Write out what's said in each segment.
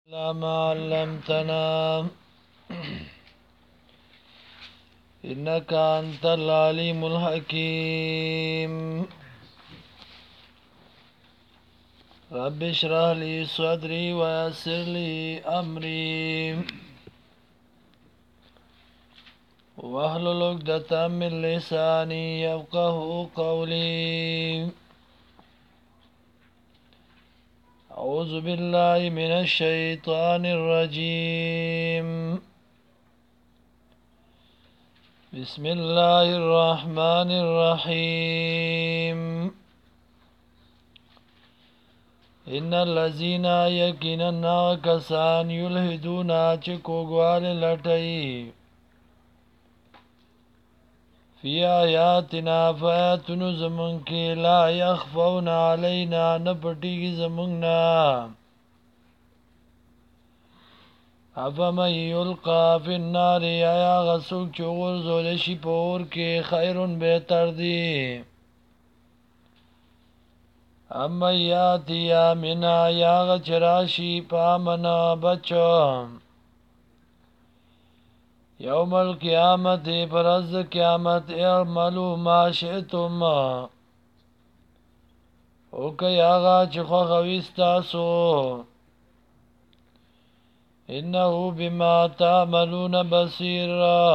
لا ما علمتنا إنك أنت العليم الحكيم رب اشرح لي صدري ويسر لي أمري واحلل عقدة من لساني يفقه قولي أعوذ بالله من الشيطان الرجيم بسم الله الرحمن الرحيم إن الذين يقيننا كسان يلحدون چکوگوال لٹئی فی آیاتنا فآیاتن زمن کی لا یخفون علینا نپٹیگی زمننا افمن یلقا فی النار آیا غسوک چغور زولشی پور کے خیرن بہتر دی اما یاتی آمنا یاغ چراشی پامنا بچو یوم القیامت پرز قیامت اعملو ما شئتم اوکی آغا چخوا خویستاسو انہو بما تعملون بصیر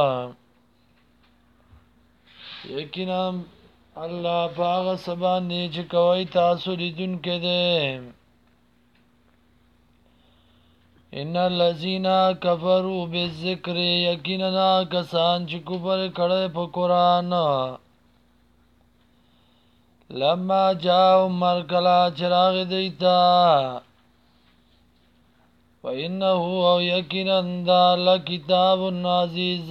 یقینا اللہ پاغ سبان نیچ کوئی تاسو لیدن کے دے ان الذین کفروا بالذکر یقینا کسان چې کفر کړي په قران لما جاء مرکلا چراغ دیتا وانه او یقینا لکتاب عزیز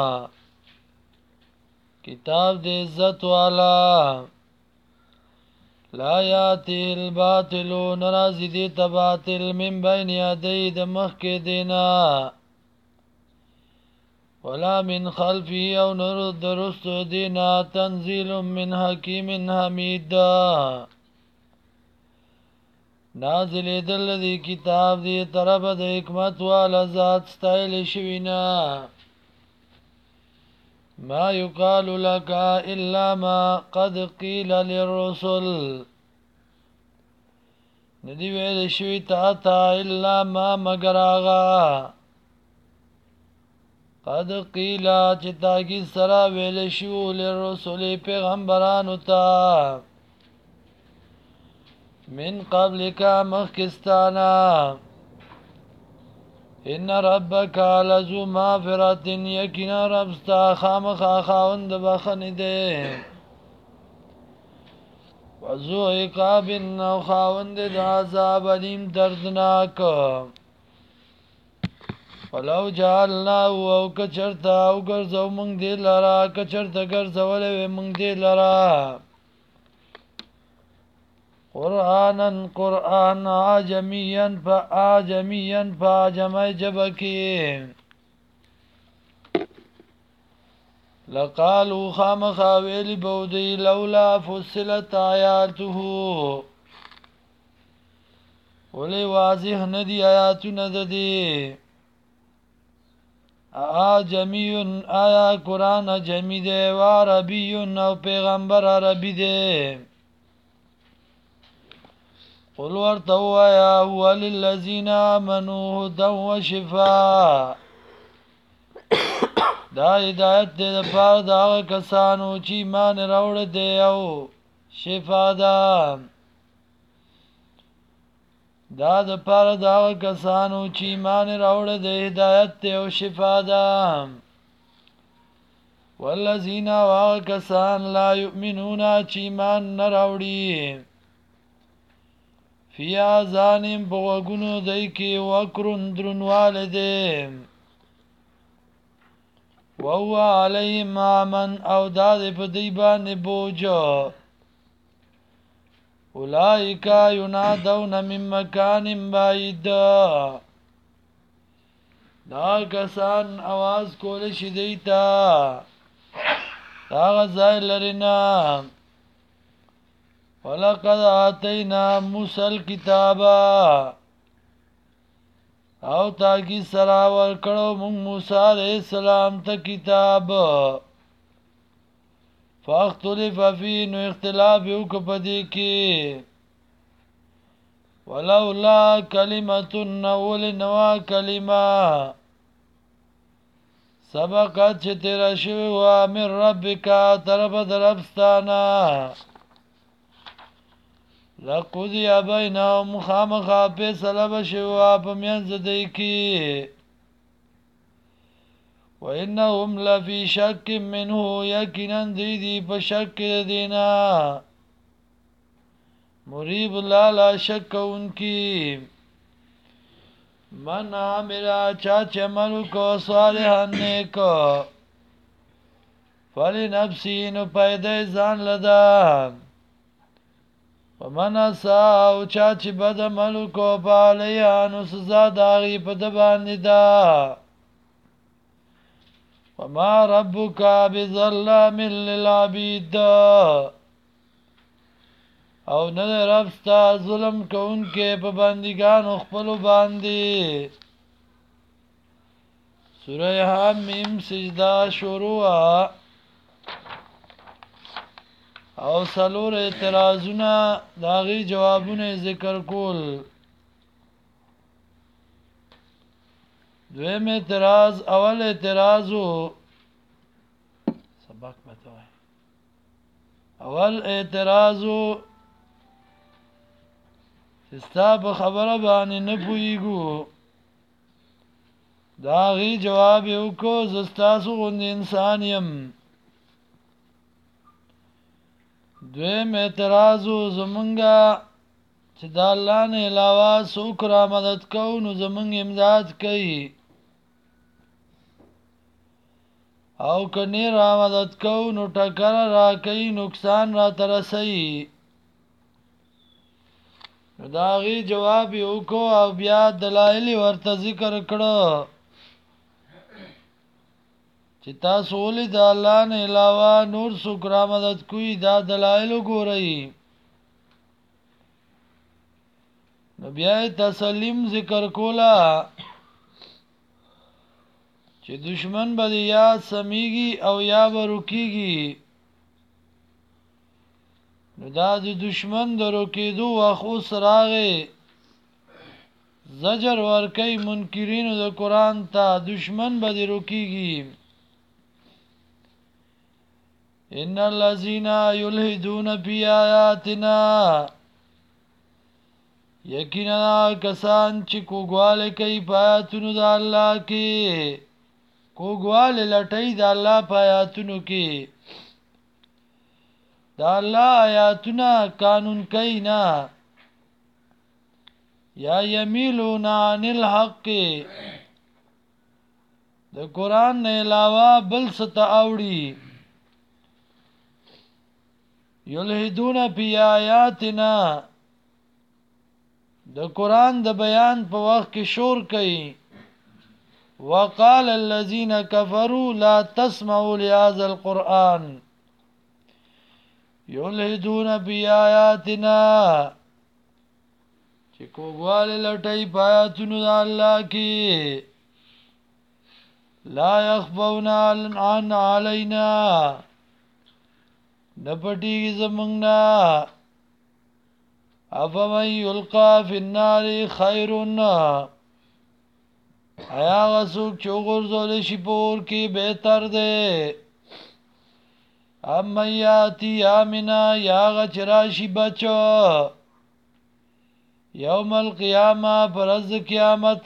کتاب دې عزت والا لا یاتی الباطل نرازی دیتا باطل من بین یدی دمخ کے دینا ولا من خلفی او نرد درست دینا تنزیل من حکیم حمید نازل دل دی کتاب دی طرف د حکمت والا ذات ستایل شوینا ما یقال لك الا ما قد قیل للرسل ندی ویل شوی تا الا ما مگر آغا قد قیل چتاکی سرا ویل شو للرسل پیغمبرانو تا من قبل کا مخکستانا ان ربک لذو مغفرت یقینا ربستا خامخا خاوند بخن دے وذو عقاب او خاوند د عذاب علیم دردناک ولو جعلنا او کچرتا او ګرځو مونږ دې لرا کچرتا ګرځولې مونږ دې لرا قرآن عجميا فعجمي جبكي لقالوا خامخا ویلی بودی لولا فصلت آیاته ولی واضح ندی آیاتو نددی آجمیون آیا قرآن جمی دے و عربیون او پیغمبر عربی دے قل ورتو آیا هو للذین آمنوا هدى و شفاء دا ہدایت دے دا پار دا آغا کسانو چی ایمان روڑ دے او شفا دا دا پار دا آغا کسانو چی ایمان روڑ دے ہدایت دے او شفا دا والذین آغا کسان لا یؤمنون چی ایمان نروڑی فی آذانیم بغگونو دی کی وکرن درنوال دے وهو علیهم آمن او داد پا دیبان بوجو اولائکا ینادون من مکان بعید دا کسان آواز کولش دیتا دا غزائی لرنا ولقد آتینا موسی الکتابا او تاکی سرا ورکڑو مونگ موسیٰ علیہ السلام تا کتاب فاختلف فی نو اختلاف یوک پدی کی ولولا کلمت نول نوا کلمہ سبقت چه تیرا شوی وا من ربکا طرف دربستانا لقضی بینهم خامخا فیصله بشوی وا پمینځ دی کی وانهم لفی شک منه یقینا دی په شک دینا مریب لا شک انکی من عاملا چاچ عملو کو صالحا نیکو فلی نفسی نو پیدا ځان لدا ومن اساو چاچ بد عملو کو پالیا نو سزا داغي په د باندې دا وما ربک بظلام للعبید او نه رب ستا ظلم کوونکې په بندګانو خپلو باندې سوره حمیم سجده شروع او سلور اعتراضونه داغي جوابونه ذکر کول دویم اعتراض اول اعتراضو سبق متوای اول اعتراضو ستا په خبره باندې نه پوهیږو دا غي جواب یو کو زستاسو غوند انسان یم دویم اعتراضو زمونږه چې د الله نه علاوه څوک را مدد کوو نو زمونږ امداد کوي او کني را مدد کوو نو ټکر را کوي نقصان را ترسي نو دا غي جواب یو کو او بیا دلایل ورته ذکر کړو چې تاسو ولې د الله نه علاوه نور څوک را مدد کوي دا دلایل ګورئ نو بیا تسلیم ذکر کولا چې دشمن به یا سمیږي او یا به رکیږي نو دا د دشمن د رکیدو واخو سراغه زجر ورکی منکرینو د قرآن ته دشمن به دی رکیږي ان الذين يلحدون في آياتنا یقینا کسان چې کوګواله کوي پاتونو د الله کې کوګواله لټي د الله پاتونو کې د الله آیاتونه قانون کوي نه یا یمیلون عن الحق د قران نه علاوه بل څه ته اوړي یلحدون فی آیاتنا د قران د بیان په وخت کې شور کوي وقال الذين كفروا لا تسمعوا لهذا القرآن یلحدون فی آیاتنا چې کوګواله لټي پاتونو د الله کې لا يخفون عن علينا نپټي زمنګنا افمن يلقى في النار خير ایا غسوک چوغورځول شي پور کې بهتر ده اما یاتی امنا یا غچراشی بچو یوم القیامه پرز قیامت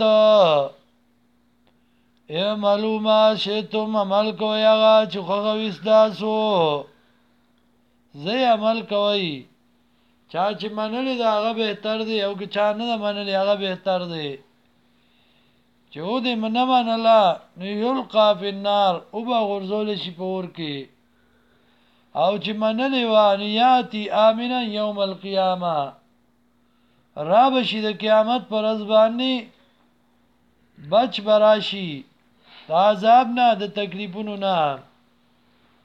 اعملوا ما شئتم عمل کوي هغه چې خوغه وستاسو زه عمل کوي چا چې منل دا هغه بهتر دی او که چا نه منل هغه بهتر دی چې و دې منه منله نو یلقا فی النار او به غرزول شي په اور کې او چې منلی وانیاتی آمنا یوم القیامه را بشي د قیامت پر ورځ باندې بچ براشي د عذاب نه د تکلیفونو نه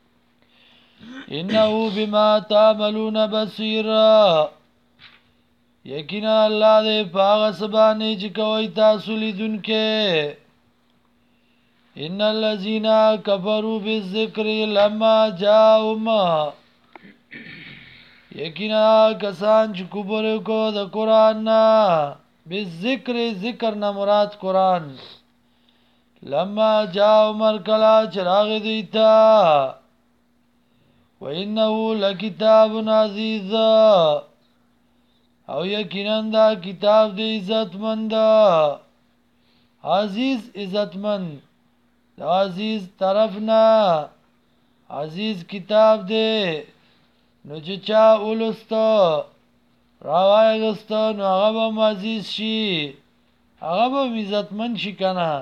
انه بما تعملون بصیر یقینا الله دې پاغه سبانه چې کوي تاسو لیدونکې ان الذين كفروا بالذكر لما جاءهم یقینا کسان چې کفر کو د قران نه بالذکر ذکر نه مراد قران لما جاءهم الکلا چراغ دیتا وانه لکتاب عزیز او یقینا دا کتاب دی عزتمند عزیز عزتمند دا عزیز طرفنا عزیز کتاب دی نو چې چا اولستا راوای غستا نو هغه به عزیز شي هغه به عزتمند شي کنه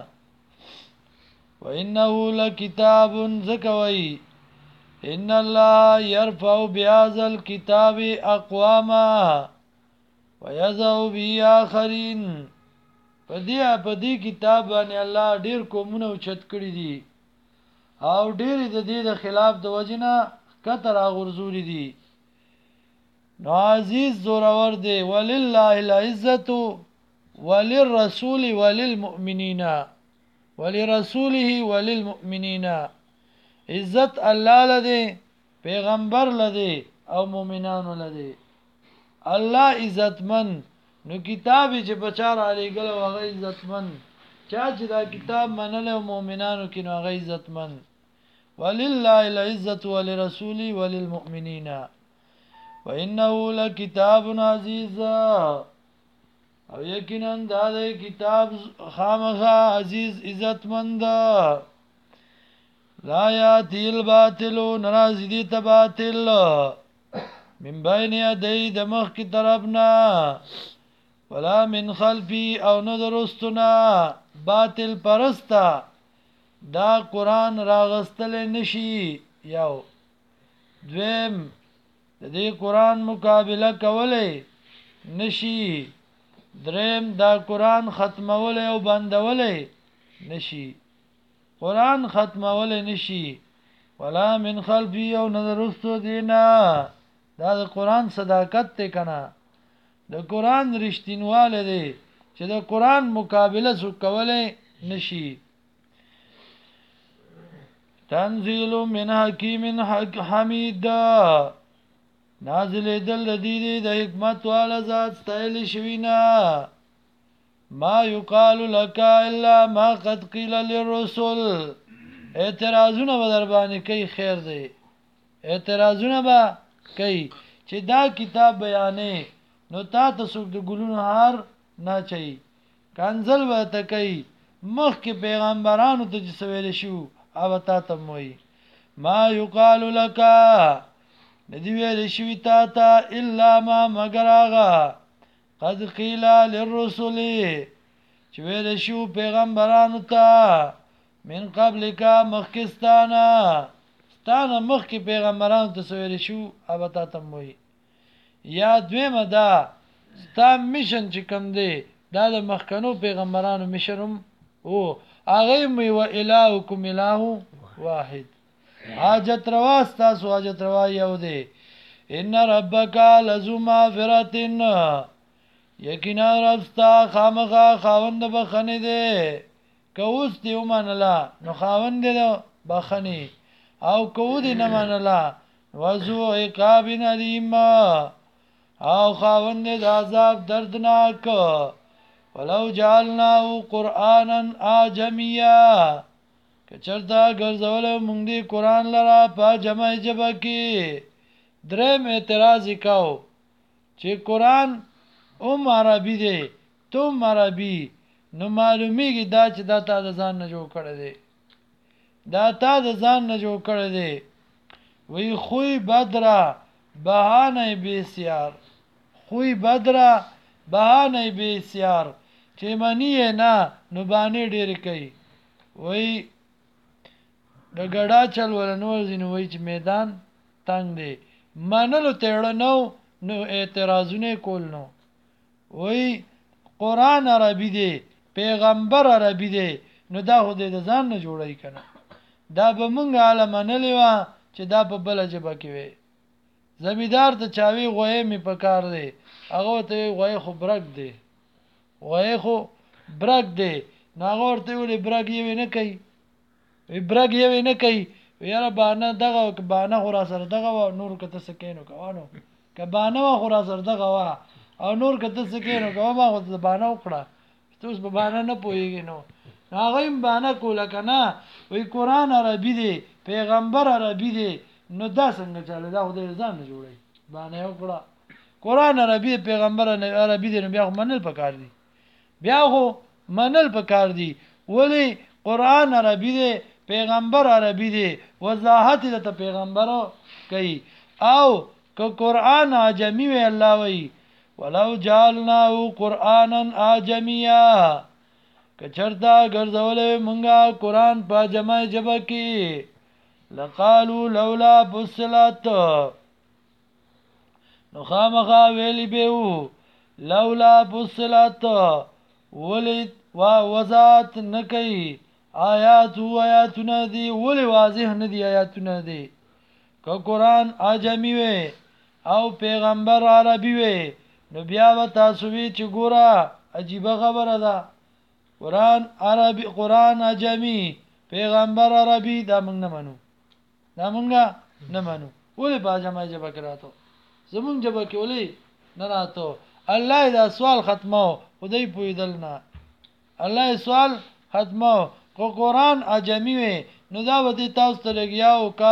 وانه لکتاب زکوی ان الله يرفع بهذا الكتاب اقواما ويذو به اخرين پدې کتاب باندې الله ډیر کومونه اوچت کړی دي او ډیر د دې د خلاف د وجنه کتر غرزوري دي نو عزیز زورور دی ولله العزت وللرسول وللمؤمنین ولرسوله وللمؤمنین عزت الله لده پیغمبر لده او مؤمنانو لده الله عزتمن نو کتاب چې بچار علی ګل او غی عزتمن چا چې دا کتاب منل او مؤمنانو کې نو غی عزتمن ولله العزت ولرسوله وللمؤمنین وانه لکتاب عزیز او یقینا دا کتاب خامخا عزیز عزتمند لا یاتی الباطل نرازی دی تباطل من بین یدی دمخ کی طرفنا ولا من خلفی او ندرستنا باطل پرستا دا قرآن راغستل نشی یو دویم د دې قرآن مقابله کولی نشي دریم دا قرآن ختمولی او بندولی نشي قرآن ختمولی نشي ولا من خلفی او نظرستو دینا دا د قرآن صداقت ته کنه د قرآن رښتینواله دی چې د قرآن مقابله سو کولی نشي تنزیل من حکیم حمید نازل دل دی د حکمت والا ذات ستایل شوینا ما یقال لك الا ما قد قيل للرسل اعتراضونه به در باندې کوي خیر دی اعتراضونه به کوي چې دا کتاب بیانې نو تا ته څوک د ګلونو هار نه چي کنزل به ته کوي مخکې پیغمبرانو ته چې ویل شو او تا ته موي ما یقال لك ندی ویل شوی تا تا الا ما مگر آغا قد قیل للرسول چې ویل شو پیغمبرانو ته من قبل کا مخکستانا ستانه مخکی پیغمبرانو ته ویل شو اب تا تموي یا دویمه دا ستا میشن چې کوم دی دا د مخکنو پیغمبرانو میشنم او هغه می و الهکم اله واحد حاجت روا تاسو حاجت روا یو دی ان ربک لذو مغفرۃ یقینا رب ستا خامخا خاوند بخنه دی کوس دی ومنلا نو خاوند دی بخنه او کو دی نه منلا وذو عقاب علیم او خاوند دی عذاب دردناک ولو جعلناه قرانا اعجمیا کچرتا ګرځول مونږ دی قران لرا په جمع جبه کې درم اعتراض وکاو چې قران عربي دی تم عربي نو معلومیږي دا چې دا تا د ځان نه جوړ کړی دی دا تا د ځان نه جوړ کړی دی وی خوی بدره بهانه بسیار خوی بدره بهانه بسیار چې منی نه نو باندې ډیر کوي وی د ګډا چل ولنور زینو وی چې میدان تنگ دی منلو تیړه نو اعتراضونه کول نو وی قران عربي دی پیغمبر عربي دی نو دا خو دې ځان نه جوړای کنه دا به مونږ عالم نه لیوا چې دا په بل جبه کې وي زمیدار ته چاوي غوې می پکار دی هغه ته وای خو برګ دی وای خو برګ دی ناغه ورته ویل برګ یې نه کوي وی برګ یې نه کوي یاره باندې دغه باندې خورا سره دغه نور کته سکینو کوانو ک باندې خورا سره دغه وا او نور کته سکینو کوه ما خو باندې وکړه ته اوس به باندې نه پويږي نو هغه هم باندې کوله کنه وی قران عربي دی پیغمبر عربي دی نو دا څنګه چاله دا خدای ځان نه جوړي باندې وکړه قران عربي پیغمبر عربي دی نو بیا منل پکار دی بیا خو منل پکار دی ولی قران عربي دی پیغمبر عربي دی وضاحت د پیغمبرو کوي او که قران اعجمی وی الله وی ولو جعلناه قرانا اعجميا کچرتا ګرځولې مونږه قران په جمع جبه کې لقالوا لولا فصلت نو خامخا ویلی بهو لولا فصلت ولید ووزات نکي آیاتونه دی ولی واضح نه دی آیاتونه دی که قران اعجمی وي او پیغمبر عربي وي نو بیا و تاسو وی چې ګوره عجیب خبره ده قران اعجمی پیغمبر عربي دا موږ نه منو ولې په جمع جبه کراته زمون جبه کې ولې نه راته الله دا سوال ختمو خدای پویدل نه الله سوال ختمو کو قران اعجمی وي نو دا به تاسو ته لګیاو کا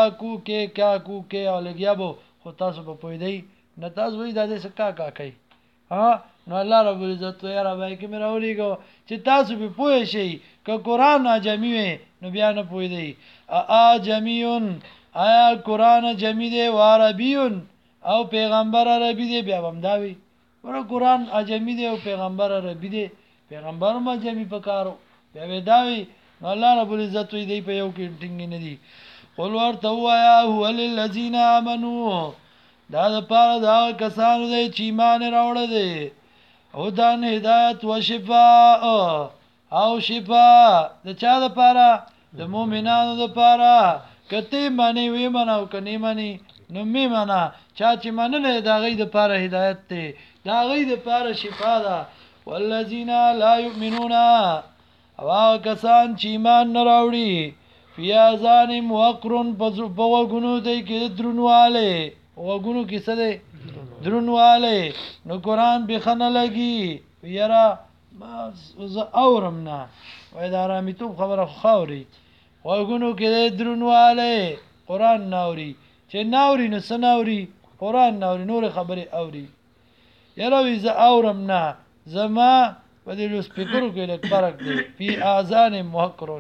کو کې او لګیابو خو تاسو په پویدای نه تاسو وې د دې سکا کا کوي ها نو الله رب العزت یا رب کې مې راولېګو چې تاسو به پوه شئ ک قران اعجمی وي نو بیا نه پویدای اعجمیون آیا قران اعجمی دی او عربیون او پیغمبر عربی دی بیا هم داوي ور قران اعجمی دی او پیغمبر عربی دی پیغمبر ما اعجمی پکارو بیا داوي الله رب العزت دې په یو کې ټینګ نه دي قل ورته وایا هو للذین آمنو دا د پاره دا کسانو دې چې ایمان راوړل دي او دان هدایت او شفاء او شفاء د چا د پاره د مؤمنانو د پاره کته معنی وی منو کني معنی نو می معنا چا چې منل دا غي د پاره هدایت ته دا غي د پاره شفاء ده والذین لا یؤمنون او کسان چې ایمان نه راوړي فیازان موقرن بوغونو دی کې درنواله وغونو کې څه دی درنواله نو قران به خنه لګي یرا ما اورمنا وای دا رامي تو خبره خوري وغونو کې درنواله قران ناوري چې ناوري نو سناوري قران ناوري نور خبره اوري یرا وی ز اورمنا زما په دې لو سپیکرو کې لږ فرق دی فی اذان موقرن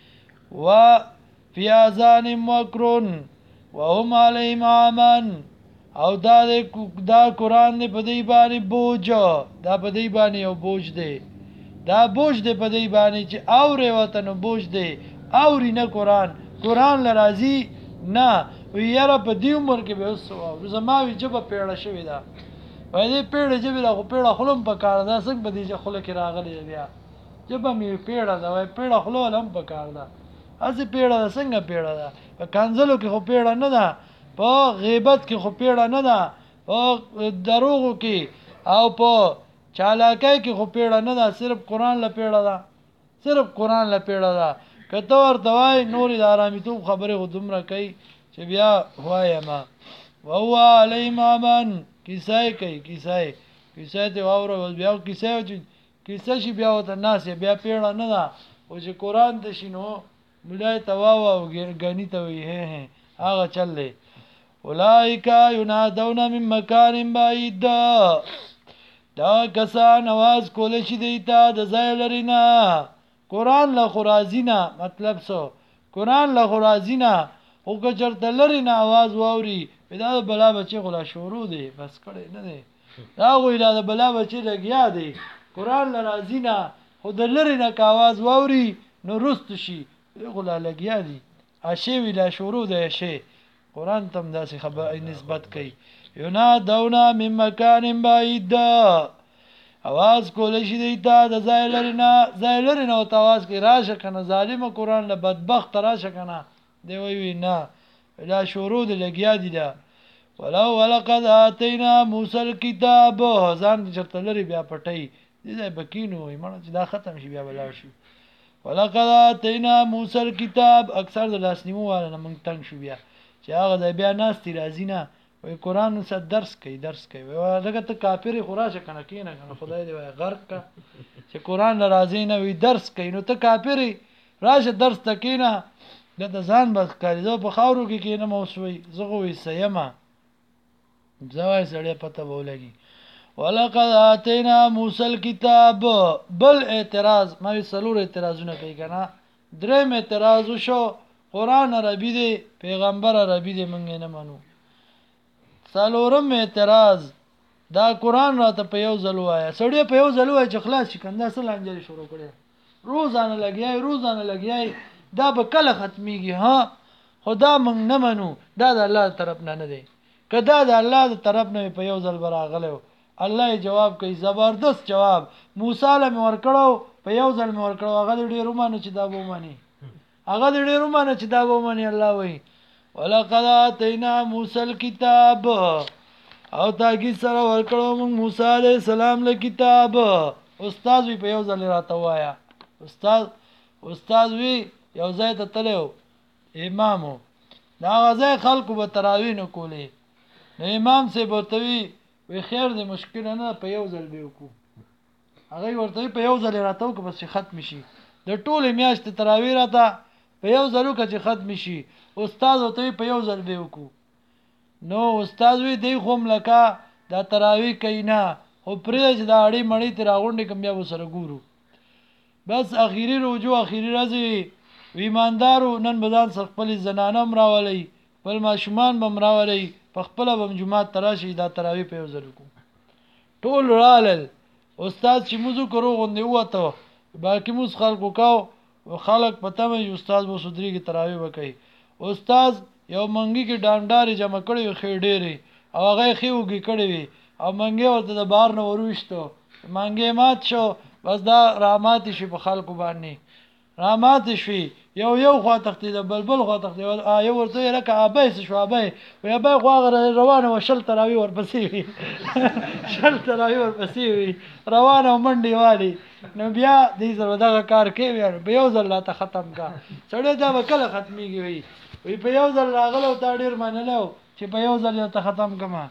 و فی اذان موقرن وهم علیهم عامان او دا قران دی په دې باندې بوج دا په دې باندې یو بوج دی دا بوج دی په دې باندې چې اورې وته نو بوج دی اوري نه قران لرازي نه ویره په دې عمر کې به وسو زماوی جبه پیړه شوې ده وای دې پیړه جبه لا خو پیړه خلم په کار ده څنګه به دې خله کې راغلي بیا جبه می پیړه ده وای پیړه خلول هم په کار ده اځه پیړه څنګه پیړه ده په کنزلو کې خو پیړه نه ده په غیبت کې خو پیړه نه ده په دروغو کې او په چالاکۍ کې خو پیړه نه ده صرف قران لا پیړه ده کته ورته وای نورې د آرامي تو خبره غدمره کوي چې بیا وای ما وهو علیم امن کیسای کوي کیسای ته واوره بیا کیسای چې کیسه شي بیا وته ناس بیا پیړه نه ده او چې قران ته شینو مولای تواو او غنی ته وی هغه چلې اولائک ینادون من مکان بعید دا کسان आवाज کول شي دیتا د ځای لرینا قران له خرازینا مطلب سو قران له خرازینا او که چرته لرینا आवाज واوري دا بلا بچي غلا شروع دی بس کړي نه دی دا وی دا بلا بچي لګیا دی قران له رازینا خو د لرینا کا आवाज واوري نو رست شي غلا لګیا دی اشی ویلا شروع دی شي قران تم داسې خبر نسبت کوي ینادونا من مکان بعید आवाज کول شي دیتا د ظاهرنا او تواز کې راشه کنه ظالم قران له بدبخت راشه کنه دی وی نه لا شروع دی لګیا دی دا ولقد آتینا موسی الكتاب ځان چرته لري بیا پټي دې بکینو ایمان چې دا ختم شي بیا بلار شي ولقد آتینا موسی الكتاب اکثر د لاسنیمو والا موږ تنگ شو بیا چې هغه بیا ناستي راځي نه وای قران سره درس کوي وای دغه ته کافر خراشه کنه کینه کنه خدای دې وای غرق کا چې قران راځي نه وی درس کوي نو ته کافر راشه درس تکینه د ځان بس کاری زه په خاورو کې کینه موسوي زغه وي سیمه زوای سړی پته ولګي ولقد اتینا موسی الكتاب بل اعتراض ما سلور اعتراضونه کوي کنه دریم اعتراض شو قران عربي دی پیغمبر عربي دی مونږ نه منو سلورم اعتراض دا قران راته په یو ځل وایا سړی په یو ځل وای چې خلاص شي کنده اصل انجلي شروع کړي روزانه لګیای دا به کله ختميږي ها خدا مونږ نه منو دا د الله طرف نه دی کدا د الله طرف نه په یو ځل براغلو الله جواب کوي زبردست جواب موسی علیه ورکړو په یو ځل ورکړو هغه ډیر رومانه چې دا ومني الله وایي ولقد اتینا موسی الكتاب او تاګي سره ورکړو موږ موسی علیه السلام له کتاب استاد وی په یو ځل راته وایا استاد وی یو ځای ته تلو امامو دا غزه خلکو به تراوی نه کولې نو امام سي بوتوي وی خیر دې مشکل نه په یو ځل به وکړو هغه ورته په یو ځل راته وکړو بس ختم شي د ټوله میاشت تراوی راته په یو ځل وکړي چې ختم شي استاد ورته په یو ځل به وکړو نو استاد وی دی خوم لکه دا تراوی کینا او پرې چې دا اړې مړې تر غونډې کوم بیا وسره ګورو بس اخیری رجوع اخیری راځي ایماندارو نن بدان سره خپل زنانه مراولي بل ماشومان بم راولي په خپل بم جمعه تراشي دا تراوی په یو ځل کو ټول رالل استاد چې موږ کرو غوندې وته باقي موږ خلکو کاو خلک پته مې استاد وو سودري کی تراوی وکي استاد یو منګي کې ډانډاري جمع کړي خې ډېری او هغه خېوږي کړي وي او منګي ورته د بار نه وروشتو منګي مات شو بس دا رحمت شي په خلکو باندې رحمت شي یو خوا تختی د بلبل خوا تختی یو ورته لکه ابای شو ابای وي ابای خو روانه وشل تراوی ورپسې وي شل تراوی ورپسې وي روانه منډي والی نو بیا دې زړه دا کار کوي به یو ځل لا ختم کا سړی دا وکړه ختميږي وي په یو ځل راغلو تا ډیر منلو چې په یو ځل ته ختم کما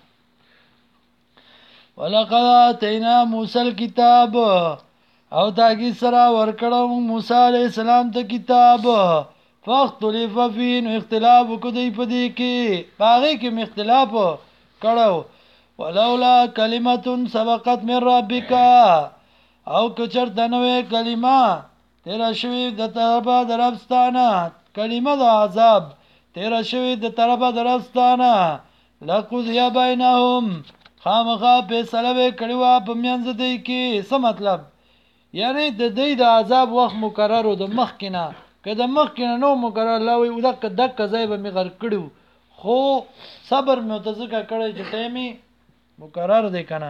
ولقد اتینا موسی الكتاب او تاګي سره ورکړو موسی عليه السلام ته کتاب فاختلف فيه نو اختلاف کوي په دې کې باغې کې اختلاف کړو ولولا کلمه سبقت من ربک او کچر دنوې کلمه تیرا شوی د طرفه دربستانه کلمه د عذاب تیرا شوی د طرفه دربستانه لقضیا بینهم خامخا فیصله کړي په منځ دی کې څه مطلب یعنی د دې د عذاب وخت مقرر او د مخکنه کله مخکنه نو مقرر لاوي او دک ځای به می غر کړو خو صبر متزکه کړي چې ټیمي مقرر دی کنه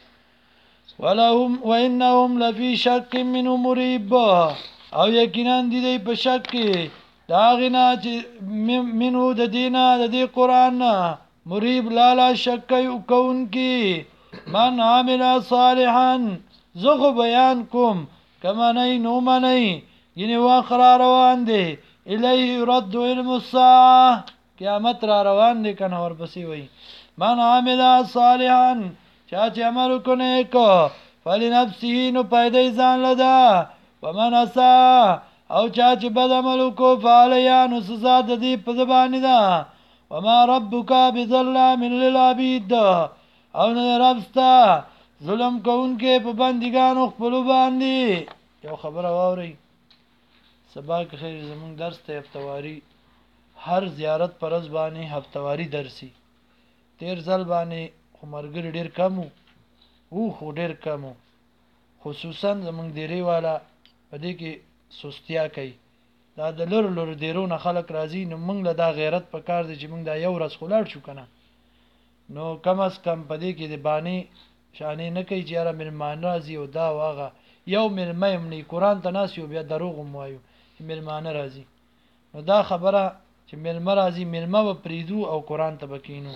ولهم وانهم لفي شك منه مريب او یقینا دي په شک کې دا غنا چې منو د دینه د دې قران مريب لا شک کون کی من عمل صالحا زغ بیان کوم کما نه نو منی ینه واخر روان دي الیه يرد علم الساعه قیامت را روان دي کنه ورپسې وای من عمل صالحا چا چې عمل کنه کو فلنفسه نو پیدا ځان لدا ومن اسا او چا چې بد عمل کو فعلیا نو سزا د دې په زبان ده وما ربک بظلام للعبید او نه ربستا ظلم کوونکې په بندګانو خپل باندې یو خبره واوري سبا کې خیر زمون درس ته هفتواری هر زیارت پرز باندې هفتواری درسي تیر ځل باندې عمرګر ډیر کمو او خو ډیر کمو خصوصا زمون دیری والا په دې کې سستیا کوي دا د لور دیرونه خلک راځي نو موږ له دا غیرت په کار دي چې موږ دا یو ورځ خلاړ شو کنه نو کم از کم په دې کې د بانی شانې نه کوي چې را ملمان راځي او دا واغه یو ملمم نه قران ته ناس یو بیا دروغ موایو چې ملمان راځي نو دا خبره چې ملم راځي ملمه و پریدو او قران ته بکینو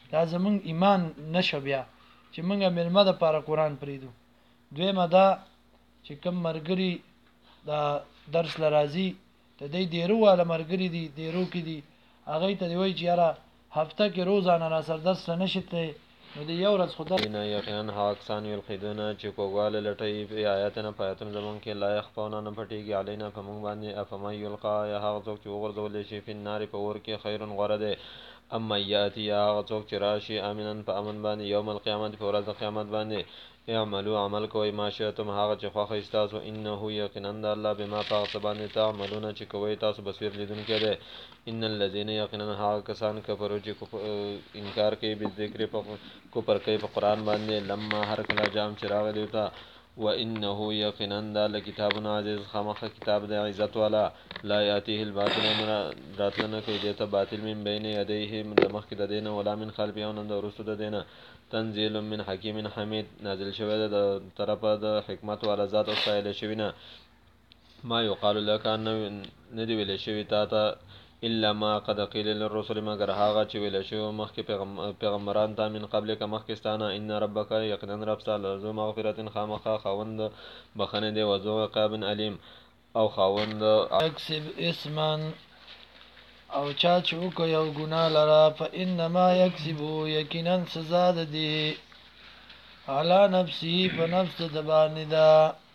دا زمونږ ایمان نشه بیا چې مونږه ملمه د پاره قرآن پریدو دویمه دا چې کم مرګري دا درس لرازي ته دی دیرو والا مرګري دي دیرو کې دي هغه ته دی وای چې یاره هفته کې روزانه را سر درس نشته نو دی یو ورځ خدای نه یقینا هغه کسان یلقیدونه چې کوګواله لټوي په آیاتنا په آیاتونو زمونږ کې لا یخفون نه پټیږي علینا په مونږ باندې افما یلقا یا هغه څوک چې وغورځول شي په نار په اور کې خیر غوره ده اما یاتی یا هغه څوک چې راشي امنن په امن باندې یوم القیامت په ورځ د قیامت باندې اعملوا عمل کوئ ما شئتم هغه چې خوښه تاسو انه یقینا د الله بما پاک باندې تعملون چې کوئ تاسو بصیر لیدونکي دی ان الذين یقینا هغه کسان کفرو چې انکار کوي به ذکر په کوپر کوي په قران باندې لما هر کله جام چراغ دیوتا وانه یقینا د کتاب عزیز خامخ کتاب د عزت والا لا یاتیه الباطل امر راتلنه کوي دته باطل من بین یدیه د مخک د دینه ولا من خلفه او د رسول د دینه تنزيل من حکیم حمید نازل شوی د طرفه د حکمت والا ذات او سایل شوی نه ما یقال لك ان ندی ویل شوی تا ته الا ما قد قيل للرسل مگر هغه چې ویل شو مخکې پیغمبران ته من قبل ک مخکستانه ان ربک یقینا رب تعالی ذو مغفرت خامخا خوند بخنه دی وذو عقاب علیم او خوند اکسب اسمن او چا چې وکړ یو ګناه لره فانما یکسبو یقینا سزا ده دی علی نفسی په نفس د باندې ده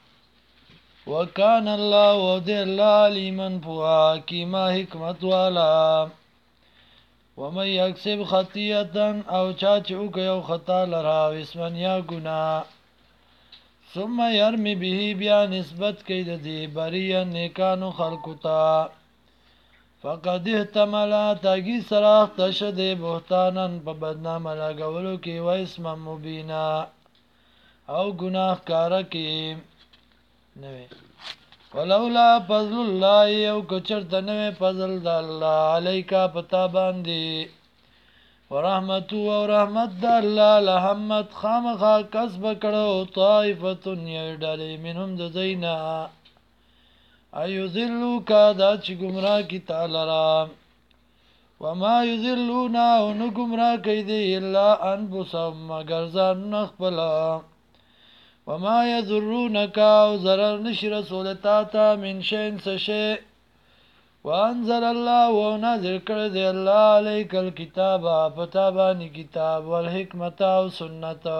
وکان الله ود الله لمن فوا کیما حکمت والا ومن یکسب خطیئه او چا چې وکړ یو خطا لره اسمن یا ګناه ثم يرمي به بیا نسبت کوي د دې بریه نیکانو خلقو ته فقد احتمل تاگی سراخ تشد بہتانن پا بدنام لگولو کی و اسم مبینا او گناہ کارا کی نوے ولولا فضل اللہ او کچرت نوے فضل دا اللہ علیکا پتا باندی ورحمتو او رحمت دا اللہ لحمت خامخا کسب کرو طائفتن یردالی منهم دزینا ایو ذلو کا دا چی گمراہ کی تعالی وما یذلونا او نو گمراہ کی دی اللہ انفسهم مگر زان نخبلا وما یذرونکا او ضرر نشی رسولتا تا من شین سشی وانزل اللہ و نازل کرد اللہ علیک الكتابا پتابانی کتاب والحکمتا و سنتا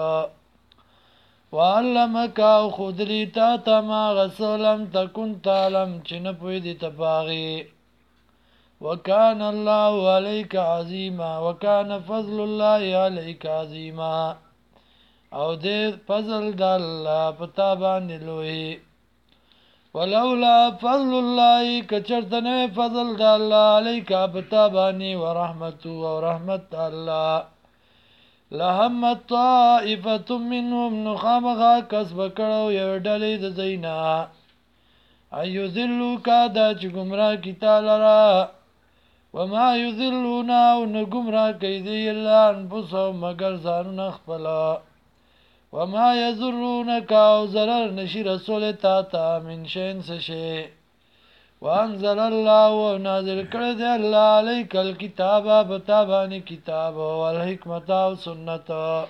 وعلمک او خودلی تا ما غسلم تکن تعلم چن پوی دی تپاغی وکان اللہ علیک عظیما وکان فضل اللہ علیک عظیما او دې فضل د الله پتا باندې لوی ولولا فضل الله کچرتنه فضل د الله علیک پتا باندې ورحمت او رحمت الله لهمت طائفة منهم نخامغا کسب کړو یو ډلې د زینا ایو ذلو کا دا چې گمراه کی تعالی را وما یذلون او نه گمراه کوي دی الا انفسهم مگر ځانونه خپل وما یذرونک او ضرر نشي رسول تا من شین سشي وانزل الله ونازل کرد الله علیک الكتاب بتابانی کتاب والحکمت و سنت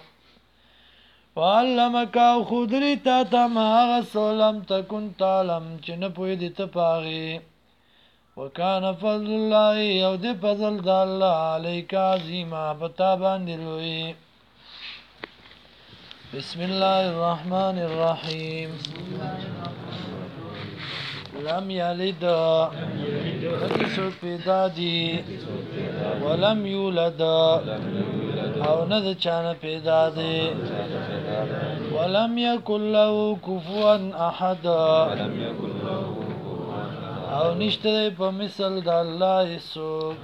وعلمک او خودری تا ما غسولم تکن تعلم چن پوی دی تپاغی وکان فضل الله او دی فضل دا الله علیک عظیما بتابان دلوی بسم الله الرحمن الرحیم لم یلد نکسو پیدا دی ولم یولد او ند چانه پیدا دی ولم یکن له کفوا احد او نشته په مثل د الله سوک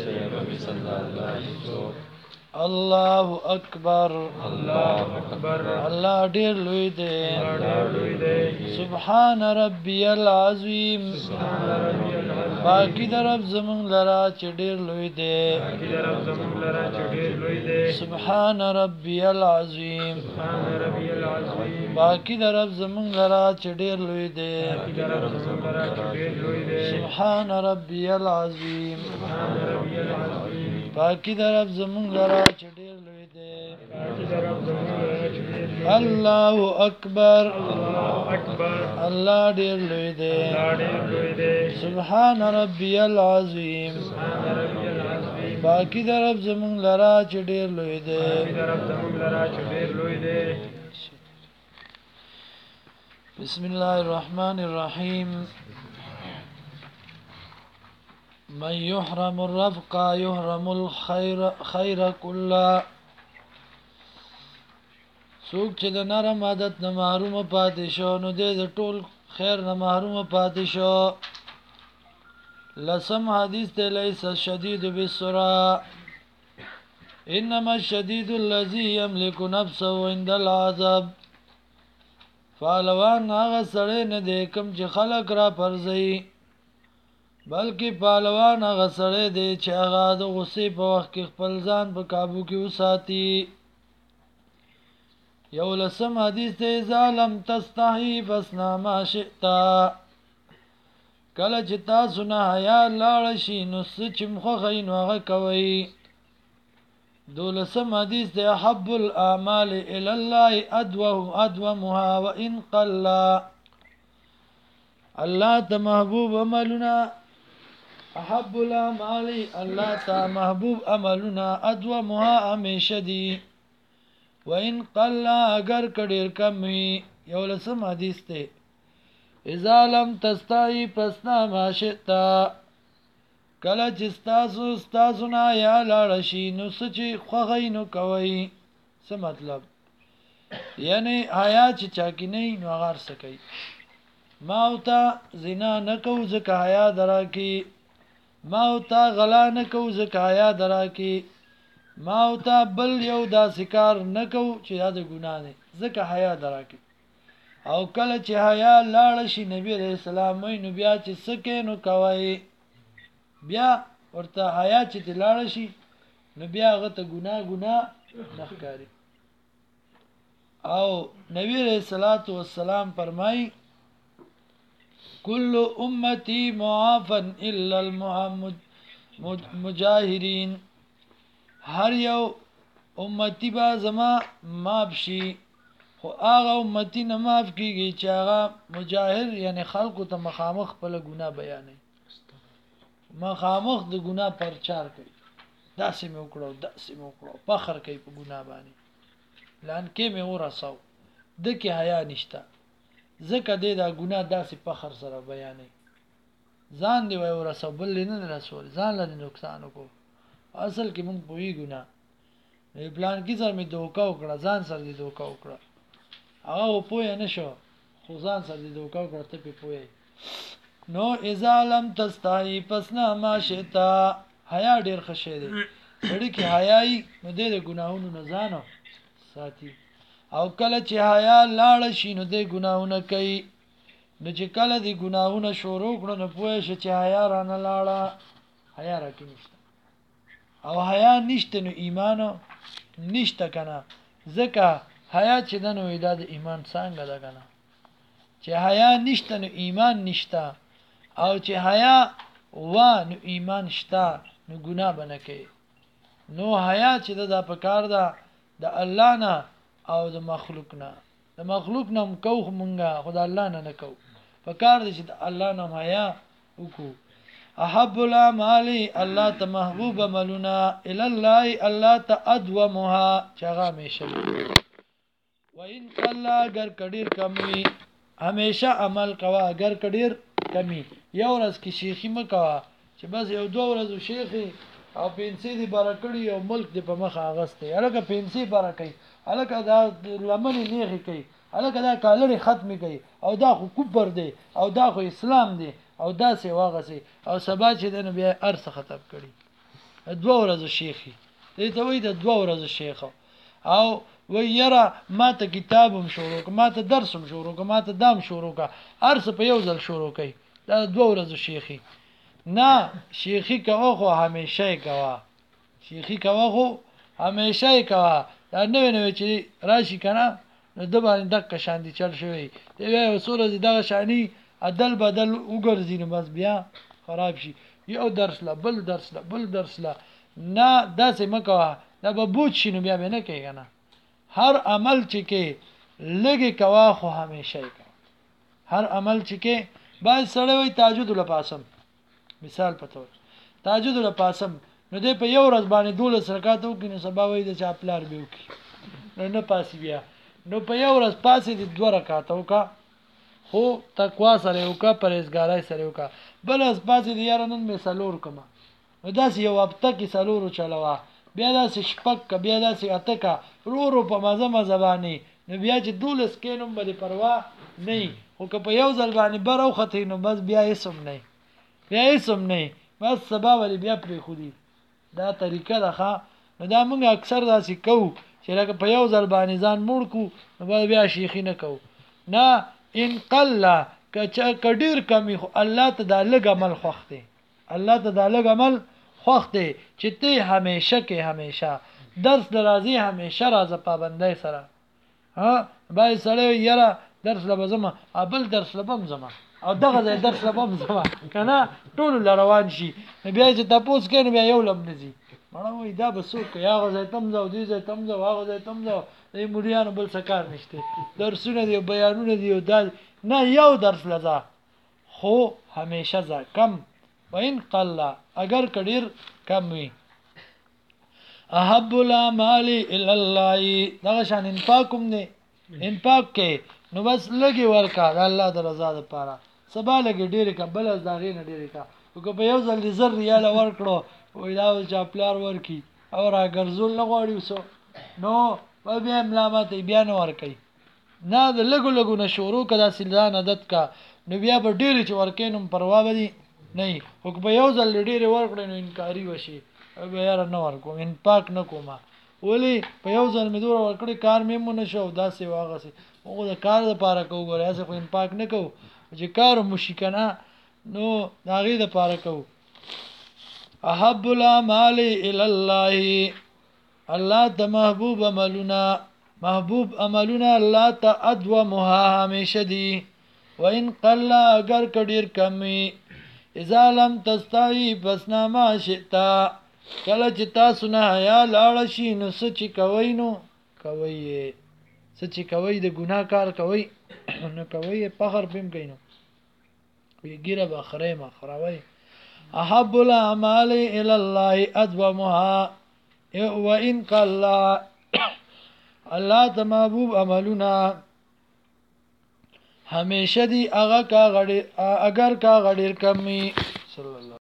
الله اکبر الله ډیر لوی دی سبحان ربی العظیم پاکی در رب زمون لرا چې ډیر لوی دی سبحان ربی العظیم پاکی در رب زمون لرا چې ډیر لوی دی سبحان ربی العظیم پاکی در رب زمون لرا چې ډیر لوی الله اکبر الله ډیر لوی دی سبحان ربي العظیم باقی در رب زمون لرا چې ډیر لوی دی بسم الله الرحمن الرحیم من يحرم الرفق يحرم الخير كله څوک چې د نرم عادت نه محروم پاتې شو نو د ټول خیر نه محروم پاتې شو لسم حدیث ته ليس الشديد بالسرعه انما الشديد الذي يملك نفسه عند العذاب پهلوان هغه سړی نه دی کوم چې خلق را پرځي بلکې پهلوان هغه سړی دی چې هغه د غصې په وخت کې خپل ځان په قابو کې وساتي یو لسم حدیث ته اذا لم تستحي فاصنع ما شئت کله چې تاسو نه حیا لاړ شي نو څه چې مخه نو هغه کوي دولسم حدیث ته احب الاعمال الى الله ادومها وان قل الله ته محبوب عملنا احب الاعمال الله ته محبوب عملنا ادومها همیشه دي وان قل اگر کډیر کم وي یو لسم حدیث ته اذا لم تستحي فاصنع ما شئت کله چې تاسو نه یا لاړ شي نو چې خوغی نو کوي څه مطلب یعنی حیا چې چا کې نه نو غار سکی ما او تا زنا نه کو ځکه حیا درا کې ما او تا غلا نه کو ځکه حیا درا کې ما او تا بل یو دا سکار نه کو چې دا د ګناه نه ځکه حیا درا کې او کله چې حیا لاړ شي نبی رسول الله نو بیا چې سکه نو کوي بیا ورته حیا چې لاړ شي نو بیا هغه ته ګناه نخکاری او نبی رسول الله فرمای کل امتی معافا الا المجاهرین هر یو امتی با زما معاف شي خو هغه امتی نه معاف کیږي چې هغه مجاهر یعنی خلقو ته مخامخ په ګناه بیانوي مخامخ د ګناه پرچار کوي داسې مې وکړو فخر کوي په ګناه باندې لان کې مې ورساو د کې حیا نشته ځکه دې دا ګناه داسې فخر سره بیانوي ځان دی وای ورساو بل نه رسول ځان له نقصان کو اصل کې مونږ پوي ګناه پلان کې سره مې دوکا وکړه ځان سره دې دوکا وکړه هغه پوي نه شو خو ځان سره دې دوکا وکړه ته په پوي نو اذا لم تستحي فاصنع ما شئت حیا ډیر خشه دی سړی کې حیاي نو د ګناهونو نه ځانو ساتي او کله چې حیا لاړ شي نو د ګناهونه کوي نو چې کله د ګناهونه شروع کړو نو پوه شي چې حیا رانه لاړه حیا راکې نشته او حیا نشته نو ایمان نشته کنه ځکه حیا چې د نو د ایمان څنګه ده کنه چې حیا نشته نو ایمان نشته او چې حیا و نو ایمان شته نو ګناه بنه کوي نو حیا چې د پکار ده د الله نه او د مخلوق نه کوخ مونږه خدای الله نه کو پکار دي چې د الله نه حیا وکړو احب الاعمال الله ته محبوب عملنا الى الله الله ته ادومها چغه همیشه وان الله اگر کډیر کمی همیشه عمل کوا اگر کډیر کمی یو ورځ کې شیخی مکوا چې بس یو دوه ورځې شیخی او پنسي دی برکړی او ملک دی په مخ اغسته الګه پنسي برکړي الګه دا لمنې نیغي کوي الګه دا کالری ختمي کوي او دا خو کوبر دی او دا خو اسلام دی او دا سی واغسي او سبا چې د نبی ارث ختم کړي دوه ورځې شیخی دې ته وای د دوه ورځې شیخ او و یرا ما ته کتابم شروع ما ته درسم شروع ما ته دام شروع کا ارث په یو ځل شروع کوي دا دوه ورځې شیخی نه شیخی کوه خو همیشه کوه شیخی کوه خو همیشه کوه دا نوې چې راشي کنه نو د باندې دک شاندي چل شوی دی یو سورې دغه شانی عدل بدل وګرځي نو بس بیا خراب شي یو درس لا بل درس لا نه داسې مکوه دا به بوج شي نو بیا به نه کوي کنه هر عمل چې کې لګي کوا خو همیشه کا هر عمل چې کې باید سره وي تهجد لپاسم مثال پته تهجد لپاسم نو دې په یو ورځ باندې 12 رکعات وکړي نو سبا وای د چاپلار به وکړي نه پاسي بیا نو په یو ورځ پاسې د 2 رکعات وکړه خو تقوا سره وکړه پرهیزګارۍ سره وکړه بل از پاسې د یار نن می سلور کما نو داس یو هفته کې سلور چلاوه بیا داس شپک بیا داس اتکا رو په مزه مزه باندې نو بیا چې 12 کینم به پروا نه خو که په یو ځل باندې برو خته نو بس بیا اسم نه بس سبا ولی بیا پرې خودي دا طریقه ده نو دا موږ اکثر داسې کوو چې لکه په یو ځل باندې ځان موړ کو نو بیا شیخی نه کوو نه ان قل کډیر کمی خو الله ته د لګ عمل خوخته الله ته د لګ عمل خوخته چې ته همیشه درس درازي همیشه راز پابندۍ سره ها بای سره یاره درس لبزما ابل درس لبم زما او دغه ځای درس لبم زما کنه ټول روان شي بیا چې تاسو کین بیا یو لم نزي مړه وای دا به څوک یا غزه تم زو دي زه تم زو هغه زه تم زو ای مليانو بل سکار نشته درسونه دی بیانونه دی دا نه یو درس لزا خو همیشه ز کم وین قل اگر کډیر کم وي احب الاعمال الى الله دا شان انفاقم نه انفاق کې نو بس لګي ورکا د الله د رضا لپاره سبا لګي ډیر کا بل از داغې نه ډیر کا او په یو ځل زر ریال ورکړو وې دا چاپلار ورکی او را ګرځول نه غواړي وسو نو په بیا ملامت بیا نه ورکي نه د لګو نه شروع کدا سلان عادت کا نو بیا په ډیر چې ورکینم پروا بدی نه خو په یو ځل ډیر ورکړي نو انکاری وشي بیا نه ورکوم ان پاک نه کومه ولی په یو ځل مې دور ورکړي کار مې مونږ نشو داسې واغسي او د کار لپاره کوو غواړي اسه خو ان پاک نه کوو چې کار مشکنه نو داغه د لپاره کوو احب الاعمال الى الله الله ته محبوب عملونه الله ته ادومها همیشه دي وان قل اگر کډیر کمی اذا لم تستحي فسنما شئتا کله چې تاسو نه حیا لاړ شي نو څه کوي څه کوي د ګناه کار کوي نو کوي فخر بهم کینو ویګره بخره ما خراوي احب الاعمال الى الله ادومها وان قل الله ته محبوب عملونه همیشه دی اگر کا غډیر کمی صلی الله